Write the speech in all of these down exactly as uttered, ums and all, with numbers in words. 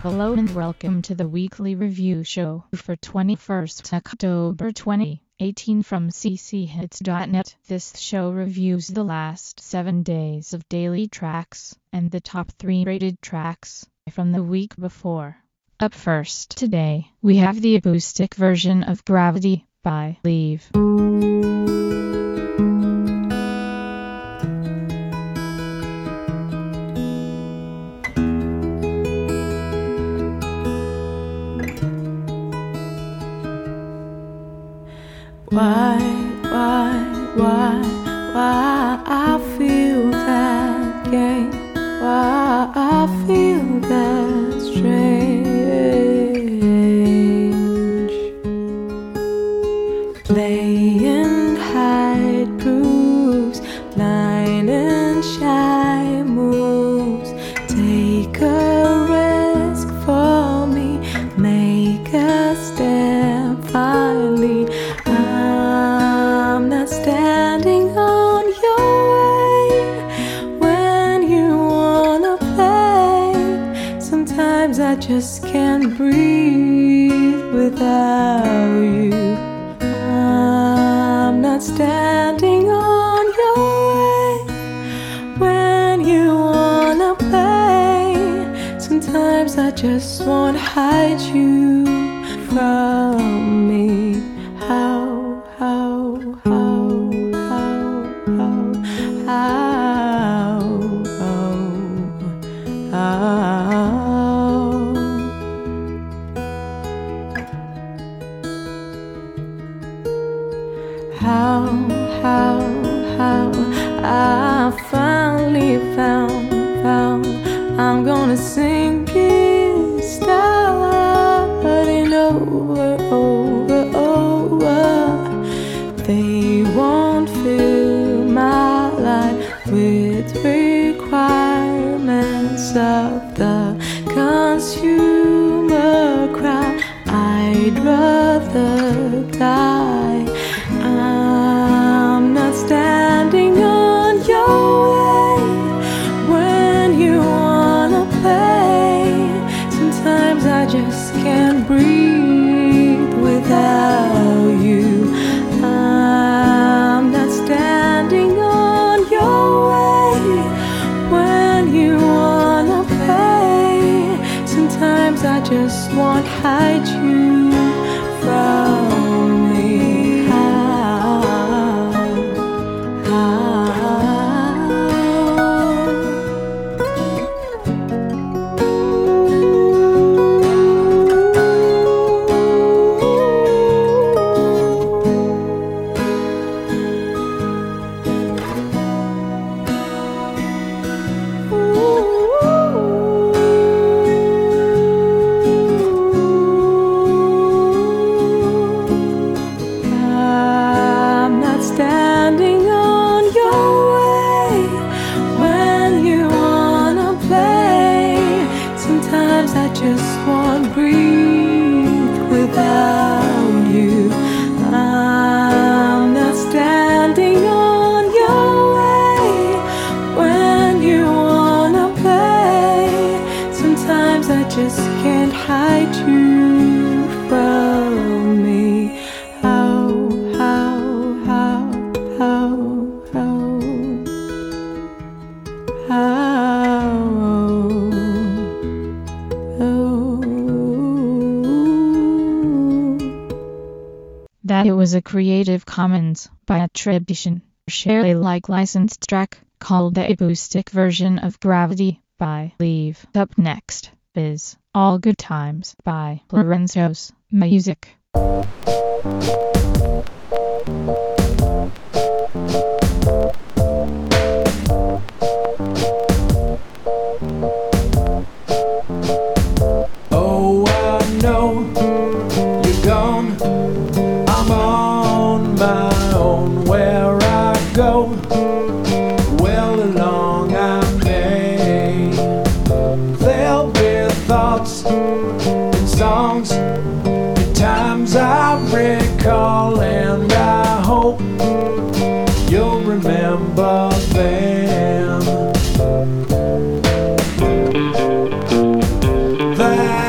Hello and welcome to the weekly review show for twenty-first October twenty eighteen from c c hits dot net. This show reviews the last seven days of daily tracks and the top three rated tracks from the week before. Up first today, we have the acoustic version of Gravity by Leave. Why, why, why, why I feel that game, why I feel that strange. Play and hide proves, blind and shy moves. Take a risk for me, make a stand finally. I'm not standing on your way when you wanna play. Sometimes I just can't breathe without you. I'm not standing on your way when you wanna play. Sometimes I just wanna hide you from me. How? How, how, how, how, how, how, how, how, how, I finally found, found, I'm gonna sing it, starting over, over, over. They won't fill my life with requirements of the consumer crowd. I'd rather die. I'm not standing on your way when you wanna play. Sometimes I just can't breathe without you. I'm not standing on your way when you wanna play. Sometimes I just won't hide you from me. How, how, standing on your way when you wanna play. Sometimes I just won't breathe without you. I'm not standing on your way when you wanna play. Sometimes I just can't hide you from me. How, how, how, how, how, oh. That it was a Creative Commons by attribution, share Alike licensed track called the acoustic version of Gravity by Leave. Up next is All Good Times by Lorenzo's Music. Oh, I know you're gone. I'm on my own. Where I go, well along I may. There'll be thoughts and songs and times I recall, and I hope you'll remember them. That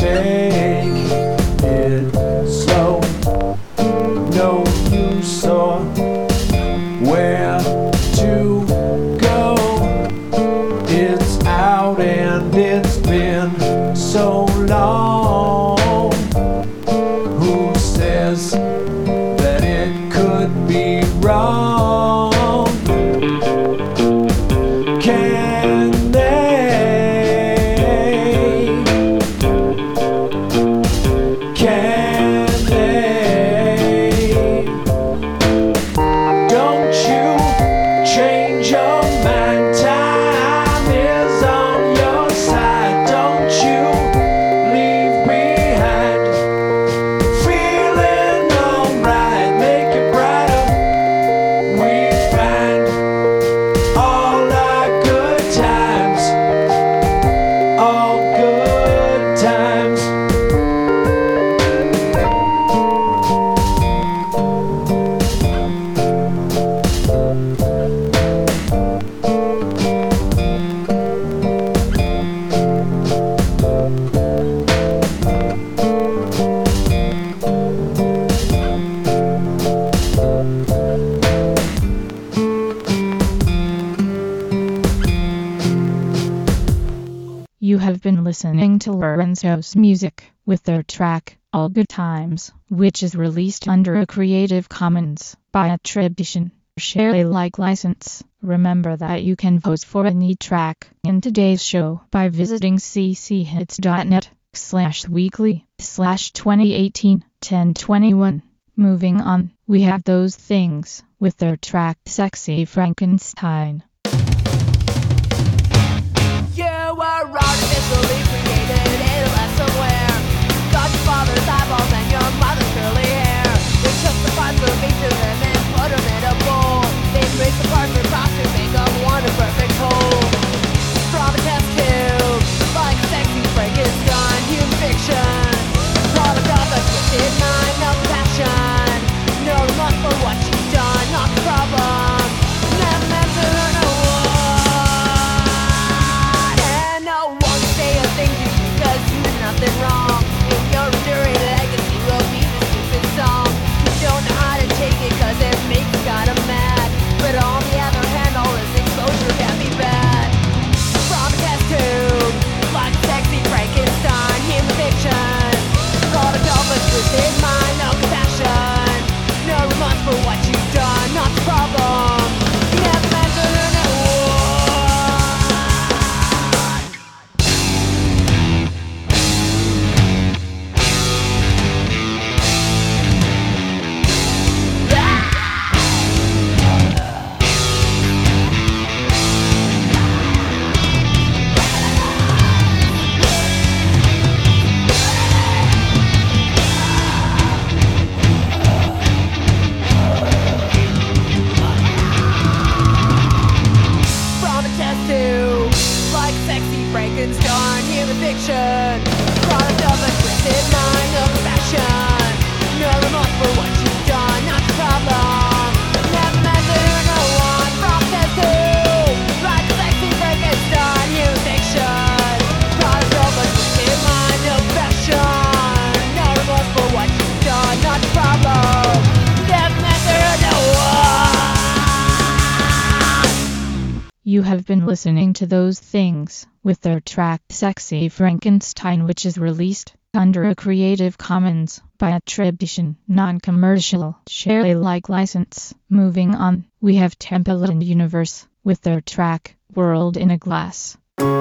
take it slow. No use or where to go. It's out and it's been so long. Who says that it could be wrong? Can they? Can they? Don't you change your mind. Time is on your side. Don't you leave behind. Feeling alright, make it brighter. We find all our good times, all good times. You have been listening to Lorenzo's Music with their track, All Good Times, which is released under a Creative Commons by attribution, share Alike license. Remember that you can vote for any track in today's show by visiting cchits.net slash weekly slash 2018 1021. Moving on, we have Those Things with their track Sexy Frankenstein. You were artificially created in a lab somewhere. Got your father's eyeballs and your mother's curly hair. They took the parts of each of them and put them in a bowl. They traced the parts across your makeup, one a perfect whole. From a test tube, like sexy Frankenstein, human fiction. Product of a twisted mind, no passion. No remorse for what you've done, not the problem. Never meant to hurt no one. And no one can say a thing to you, cause you did nothing wrong. If your enduring legacy will be the stupid song. You don't know how to take it cause it makes you kinda mad. But on the other hand, all this exposure can be bad. From a test tube, like sexy Frankenstein, human fiction. Product of a twisted mind, no compassion. No remorse for what you've done, not the problem. You never meant to hurt no From a test tube, like sexy Frankenstein, human fiction. Product of a twisted mind, no compassion. No remorse for what you've done, not the problem. Never meant to hurt no one. From a test tube, like sexy Frankenstein, human fiction. Product of a twisted mind, no compassion. No remorse for what you've done, not the problem. Never meant to hurt no one. You have been listening to Those Things with their track Sexy Frankenstein, which is released under a Creative Commons by attribution, non-commercial, share Alike license. Moving on, we have Temple Universe with their track World in a Glass.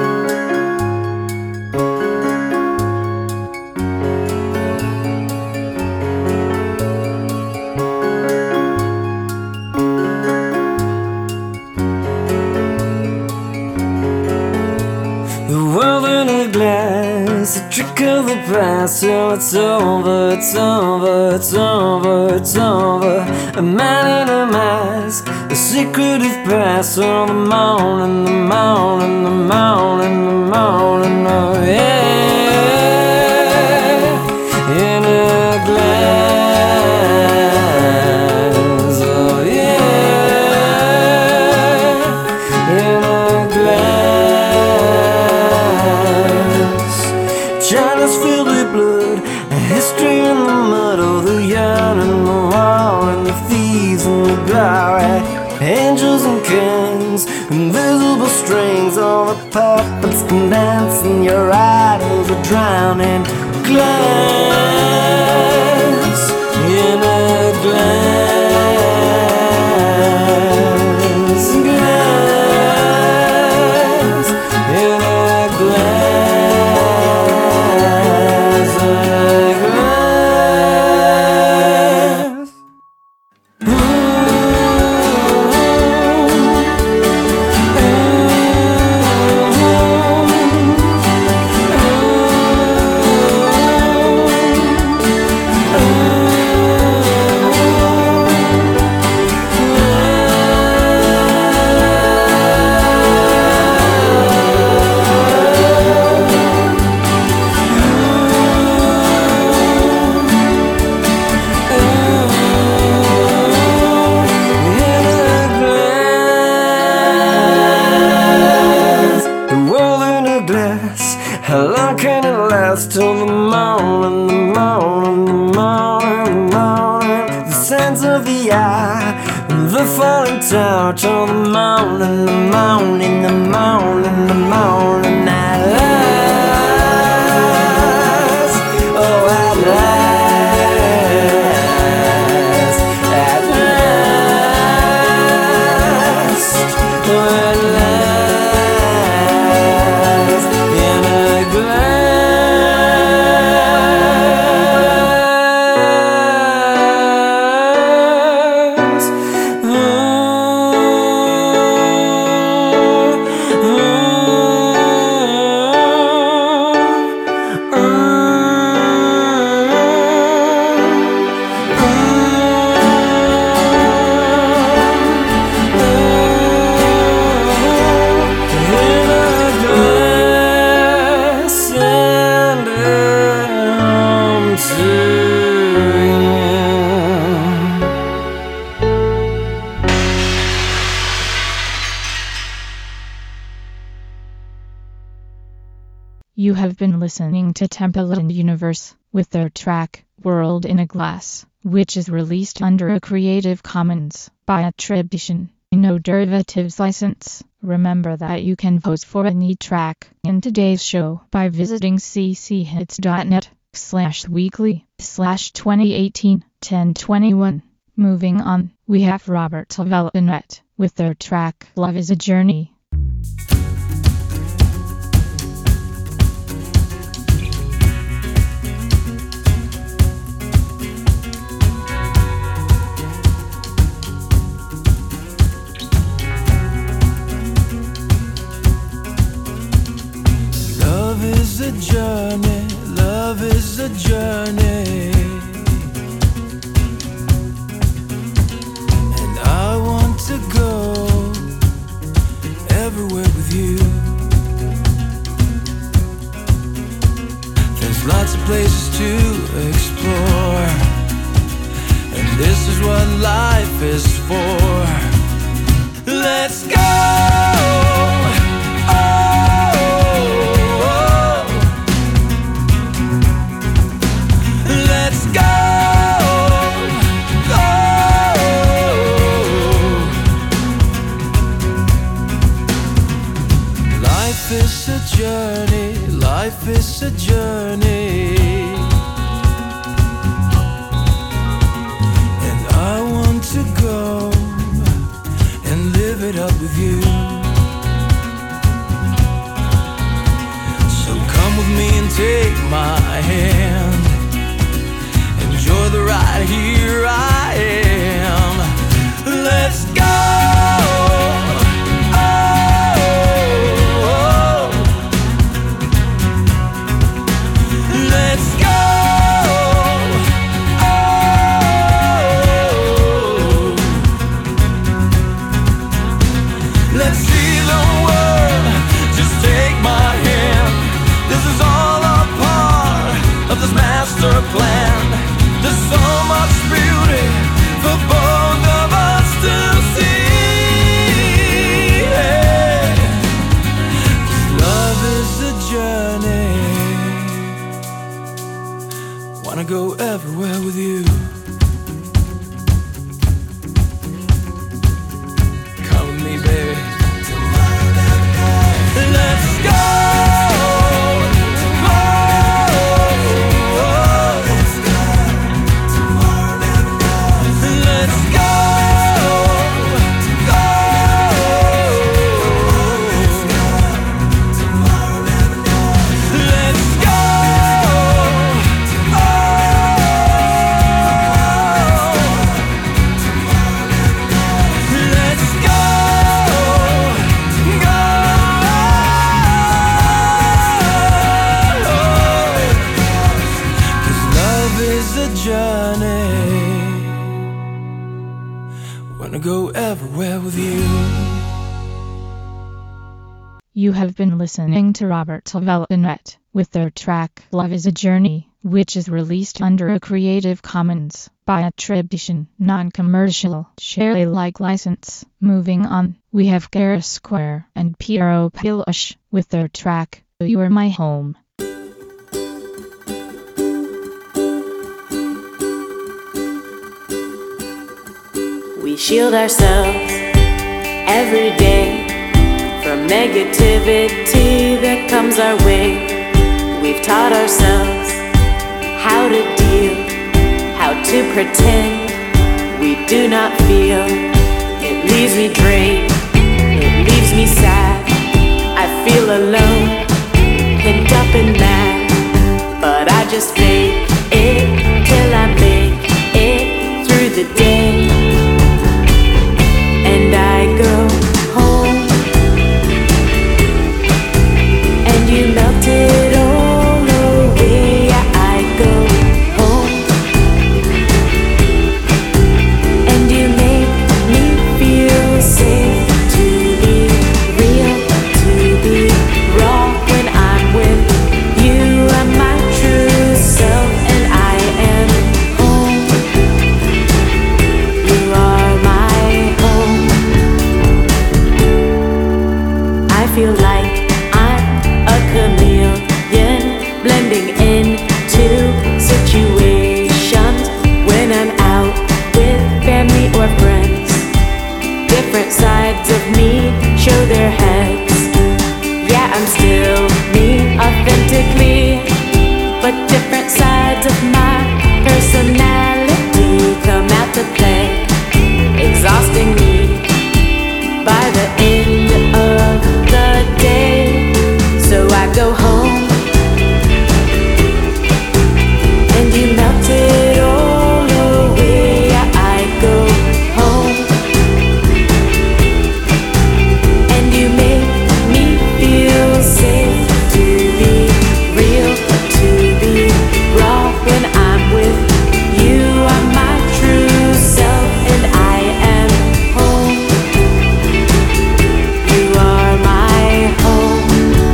The world in a glass, a trick of the past. So it's over, it's over, it's over, it's over. A man in a mask, the secret of past. Oh, the morning, the morning, the morning, the morning, oh yeah. In a glass, oh yeah. In a glass. Trying to filled with blood, a history in the mud, oh, the yarn and the war and the thieves and the glory, angels and kings, invisible strings, all the puppets can dance and your idols are drowning. Glass in a glass, glass in a glass, a glass. Ooh, ooh, how long can it last till the morning, the morning, the morning, the morning? The sands of the eye, the falling tower till the morning, the morning, the morning, the morning. At last, oh at last, at last, oh at last. You have been listening to Templeton Universe with their track, World in a Glass, which is released under a Creative Commons by attribution, no derivatives license. Remember that you can vote for any track in today's show by visiting cchits.net slash weekly slash 2018 1021. Moving on, we have Robert Velvenet with their track, Love is a Journey. Love is a journey, love is a journey, and I want to go everywhere with you. There's lots of places to explore, and this is what life is for. Let's go! Life is a journey, life is a journey, and I want to go and live it up with you. So come with me and take my hand, enjoy the ride, here I am. Let's go! Plan. There's so much Wanna go everywhere with you. Come with me, baby. Let's go. Wanna go everywhere with you. You have been listening to Robert Velvenet with their track Love is a Journey, which is released under a Creative Commons by attribution, non-commercial, share Alike license. Moving on, we have Gara Square and Piero Pilush with their track You Are My Home. We shield ourselves every day from negativity that comes our way. We've taught ourselves how to deal, how to pretend we do not feel. It leaves me drained, it leaves me sad. I feel alone, pinned up and mad, but I just fake it till I make it through the day. And I go home, and you melted all away. I go home, and you make me feel safe to be real, to be raw. When I'm with you, I'm my true self, and I am home. You are my home. I feel like I'm a chameleon, blending into situations. When I'm out with family or friends, different sides of me show their heads. Yeah, I'm still me authentically, but different sides of my personality come out to play, exhausting me by the end of the day. So I go home, and you melted all away. I go home, and you make me feel safe to be real, to be raw. When I'm with you, I'm my true self, and I am home. You are my home.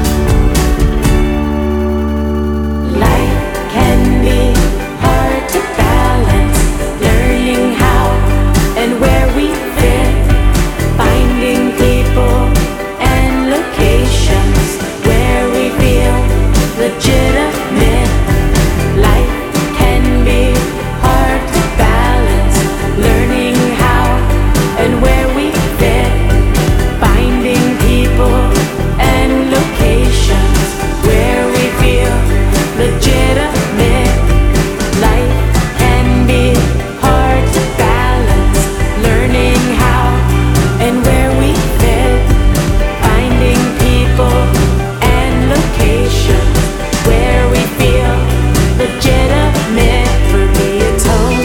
Life can be hard to balance, learning how and where we fit, finding people and locations where we feel legitimate. Life can be hard to balance, learning how and where we fit, finding people and locations where we feel legitimate. Life can be hard to balance, learning how and where we fit, finding people and locations where we feel legitimate. For me it's home,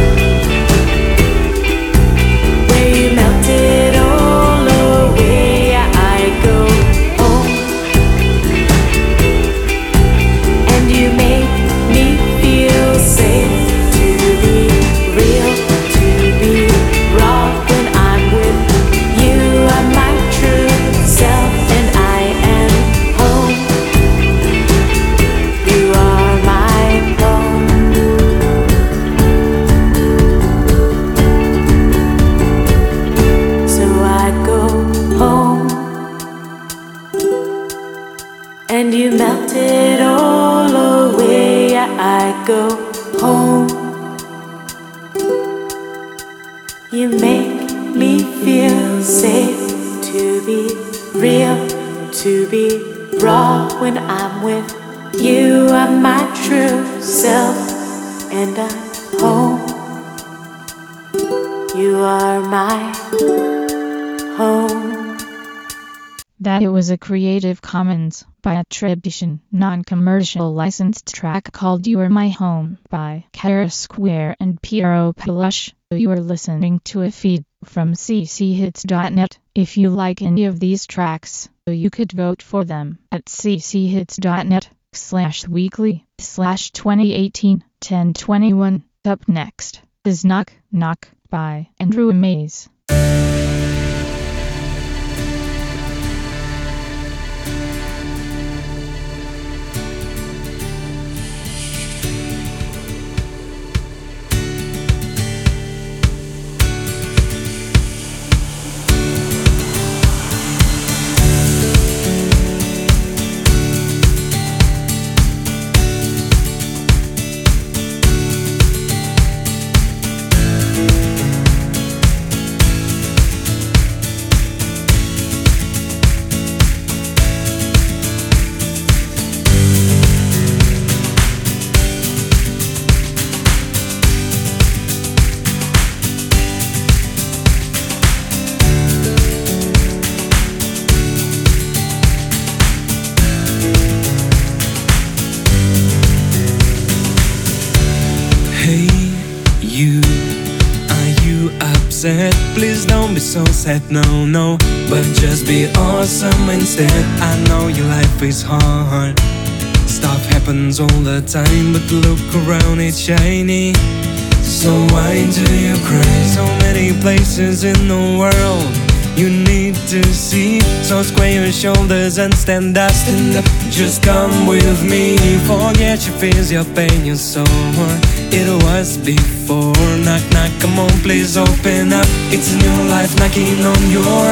where you melted all away. I go home, and you make me feel safe to be real, to be raw. When I'm with you, I'm my true self, and I am home. You are my home. So I go home, and you melted all away. I go home. You make me feel safe to be real, to be raw when I'm with you. I'm my true self and I'm home. You are my home. That it was a Creative Commons by attribution, non-commercial licensed track called You Are My Home by Kara Square and Piero Pelush. You are listening to a feed from c c hits dot net. If you like any of these tracks, you could vote for them at c c hits dot net slash weekly slash twenty eighteen ten twenty-one. Up next is Knock Knock by Andrew Mays. Please don't be so sad, no, no, but just be awesome instead. I know your life is hard, stuff happens all the time, but look around, it's shiny. So why do you cry? So many places in the world you need to see. So square your shoulders and stand up, stand up. Just come with me. Forget your fears, your pain, your sorrow. It was before. Knock, knock, come on, please open up. It's a new life knocking on your.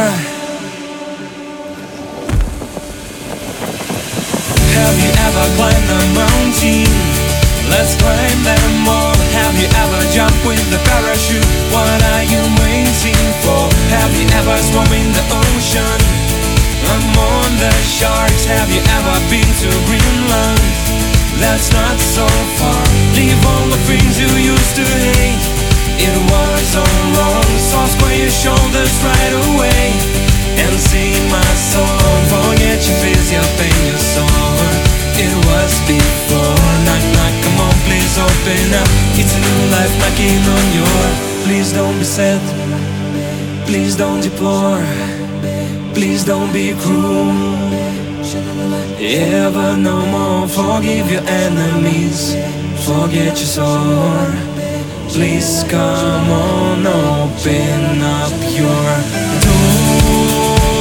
Have you ever climbed a mountain? Let's climb them all. Have you ever jumped with the parachute? What are you waiting for? Have you ever swum in the ocean? Among the sharks. Have you ever been to Greenland? That's not so far. Leave all the things you used to hate. It was all wrong. So square your shoulders right away and sing my song. Forget your fears, your pain, your sorrow. It was before. Knock, knock, come on, please open up. It's a new life knocking on your. Please don't be sad, please don't deplore, please don't be cruel. Ever no more. Forgive your enemies, forget your sorrow. Please come on, open up your door.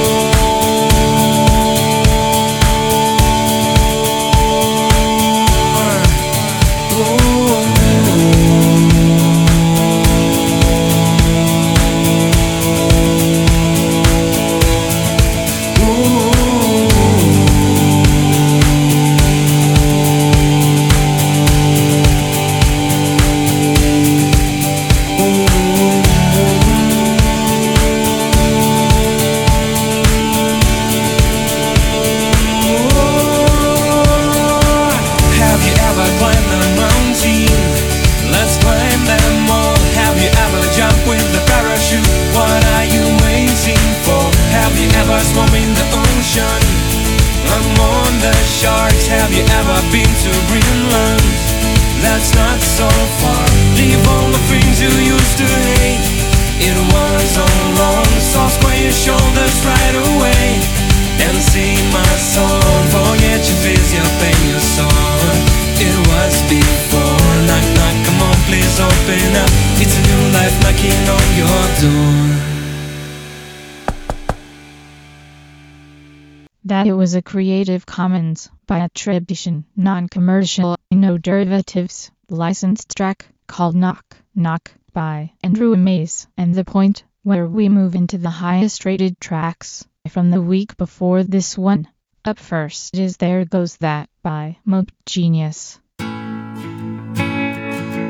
That it was a Creative Commons by attribution, non-commercial, no derivatives, licensed track called Knock Knock by Andrew Mays. And the point where we move into the highest rated tracks from the week before this one. Up first is There Goes That by Mope Genius.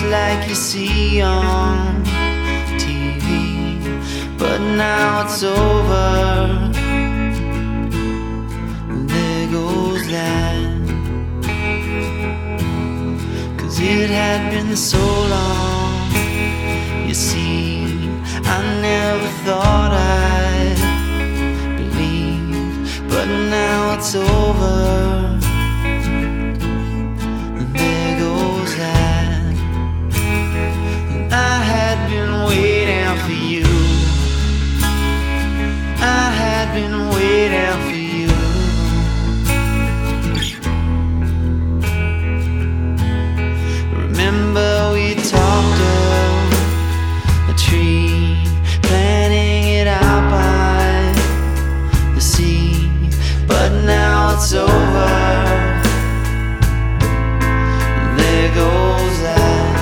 just like you see on T V. But now it's over. There goes that. 'Cause it had been so long. You see, I never thought I'd believe, but now it's over. And there goes that. And I had been waiting for you. I had been waiting for you. Remember we talked of a tree, planting it out by the sea. But now it's over. There goes that.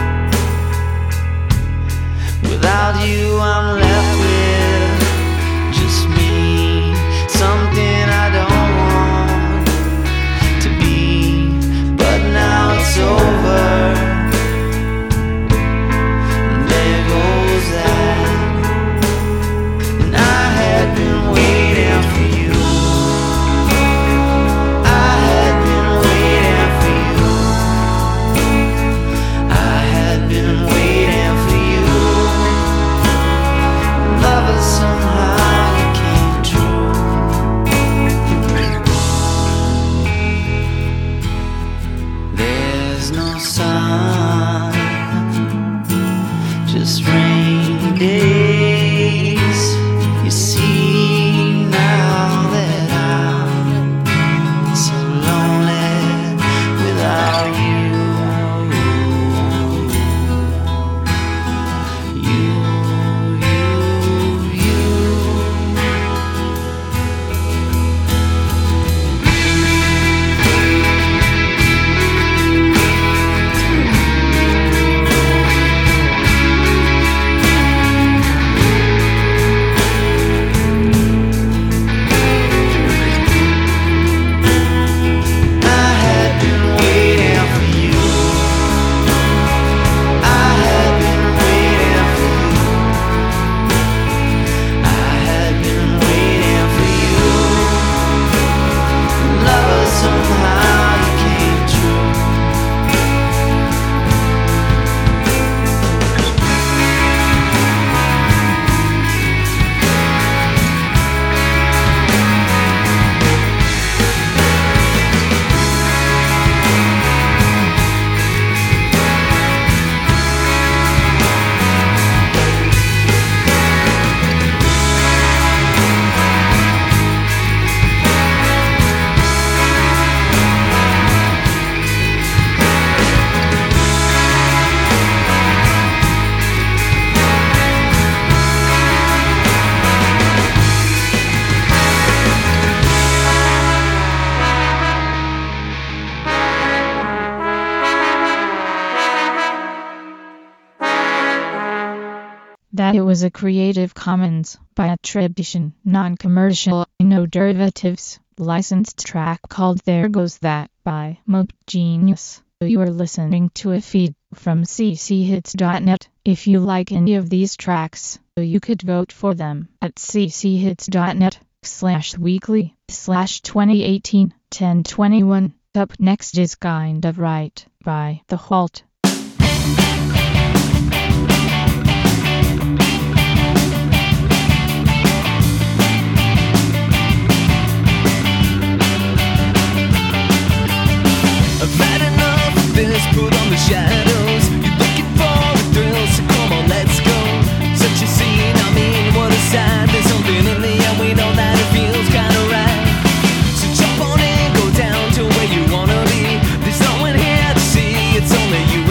Without you I'm left with just me, something I don't want to be. But now it's over. There goes that. And I had been waiting for you. I had been waiting for you. I had been waiting for you. Lovers, somehow you came true. There's no sun, just rainy days. You see now that I'm so lonely without you. You, you, you. I had been waiting for you. I had been waiting for you. I had been waiting for you. Lovers, somehow you came true. That it was a Creative Commons by attribution, non-commercial, no derivatives, licensed track called There Goes That by Mope Genius. You are listening to a feed from c c hits dot net. If you like any of these tracks, you could vote for them at c c hits dot net slash weekly slash twenty eighteen ten twenty-one. Up next is Kind of Right by The Halt. I've had enough of this, put on the shadows. You're looking for a thrill, so come on, let's go. Such a scene, I mean, what a sight. There's something in the air, we know that it feels kinda right. So jump on in, go down to where you wanna be. There's no one here to see, it's only you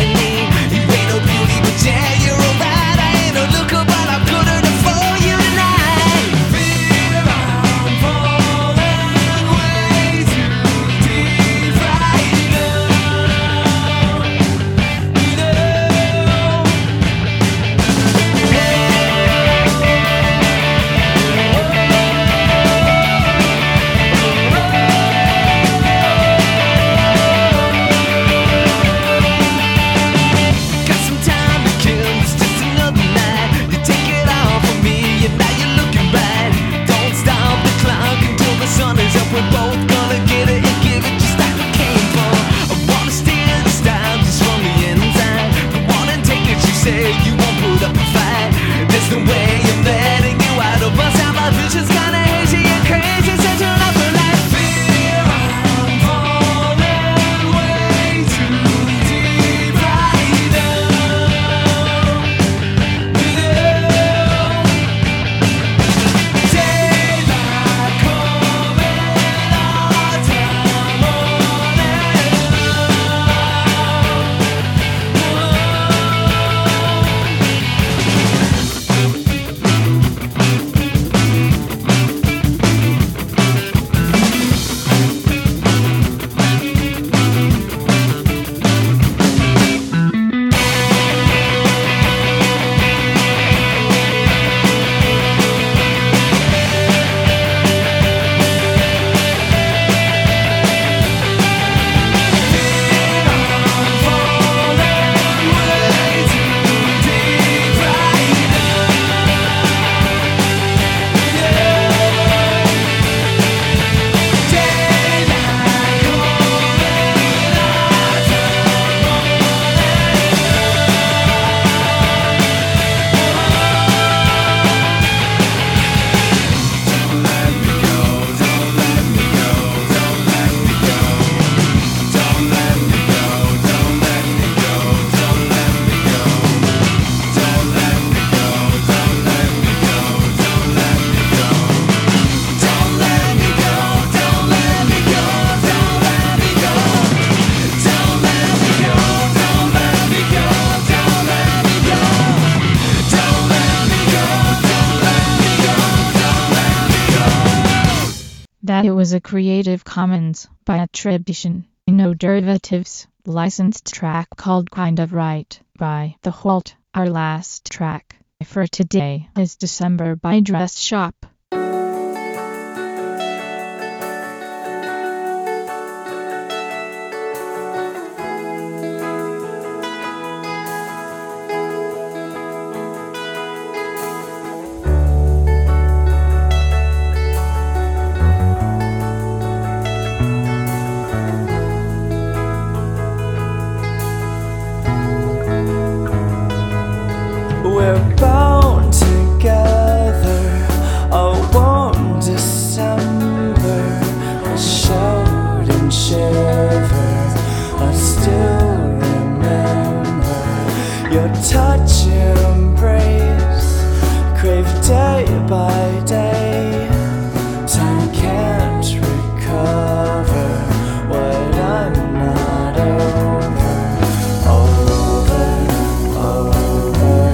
that it was a Creative Commons by attribution, no derivatives, licensed track called Kind of Right by The Halt. Our last track for today is December by Dress Shop. We're bound together, a warm December. I shout and shiver, I still remember your touch and embrace, crave day by day. Time can't recover what I'm not over, over, over.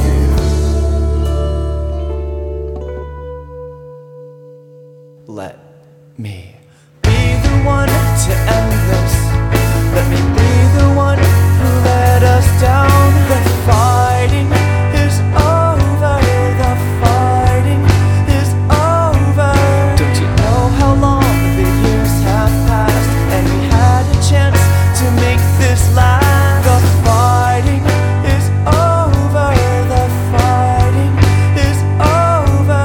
Let me be the one to end this. Let me be the one who let us down. The fighting is over. The fighting is over. Don't you know how long the years have passed, and we had a chance to make this last? The fighting is over. The fighting is over.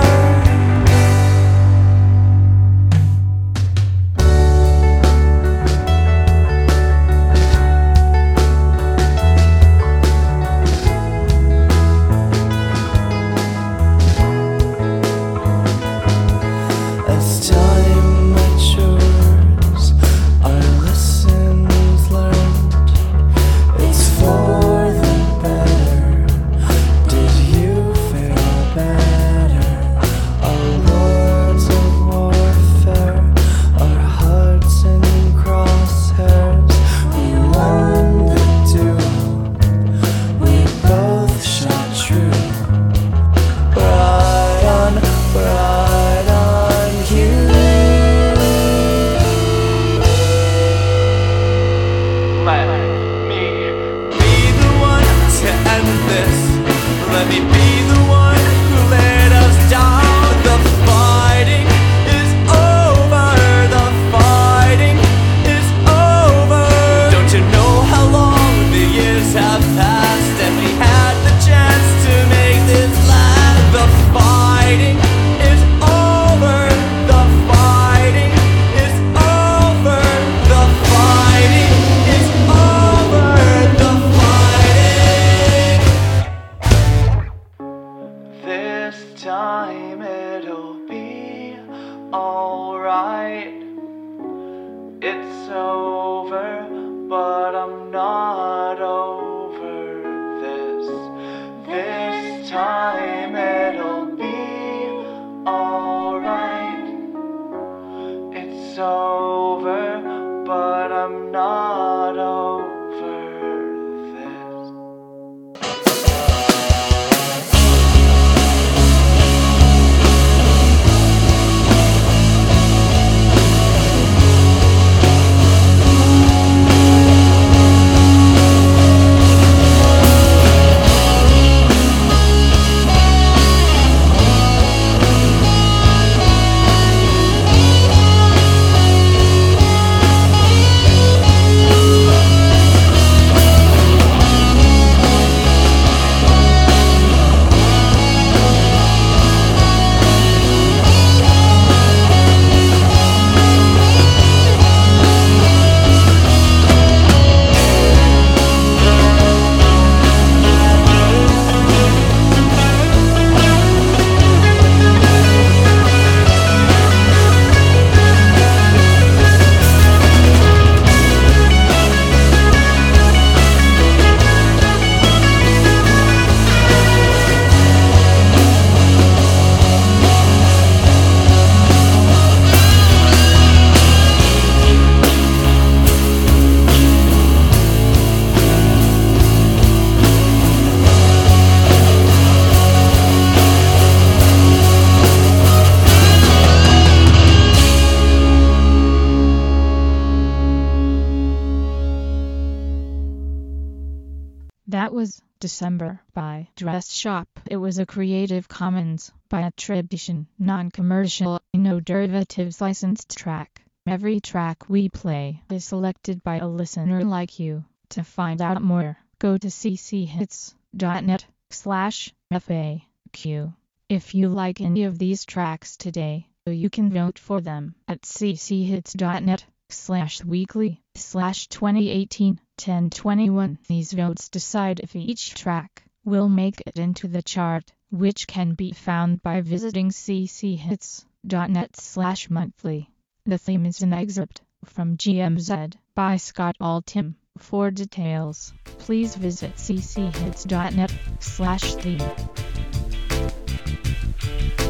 As time matures, our lessons learned, it's for the better. Did you feel better? Our lords of warfare, our hearts in crosshairs. We won the duel, we both shot true. Right on, right on you. Let me be the one to end this. Let me be the one who let us down. The fighting is over. The fighting is over. Don't you know how long the years have passed, and we had the chance to make this last? The fighting is over. The fighting is over. The fighting is over. The fighting. This time it'll be alright. It's over, but I'm not over this. This time it'll be alright. It's over, but I'm not over this. December by Dress Shop. It was a Creative Commons by attribution, non-commercial, no derivatives licensed track. Every track we play is selected by a listener like you. To find out more, go to cchits.net slash FAQ. If you like any of these tracks today, you can vote for them at cchits.net slash weekly slash 2018 1021. These votes decide if each track will make it into the chart, which can be found by visiting cchits.net slash monthly. The theme is an excerpt from G M Z by Scott Altham. For details, please visit cchits.net slash theme.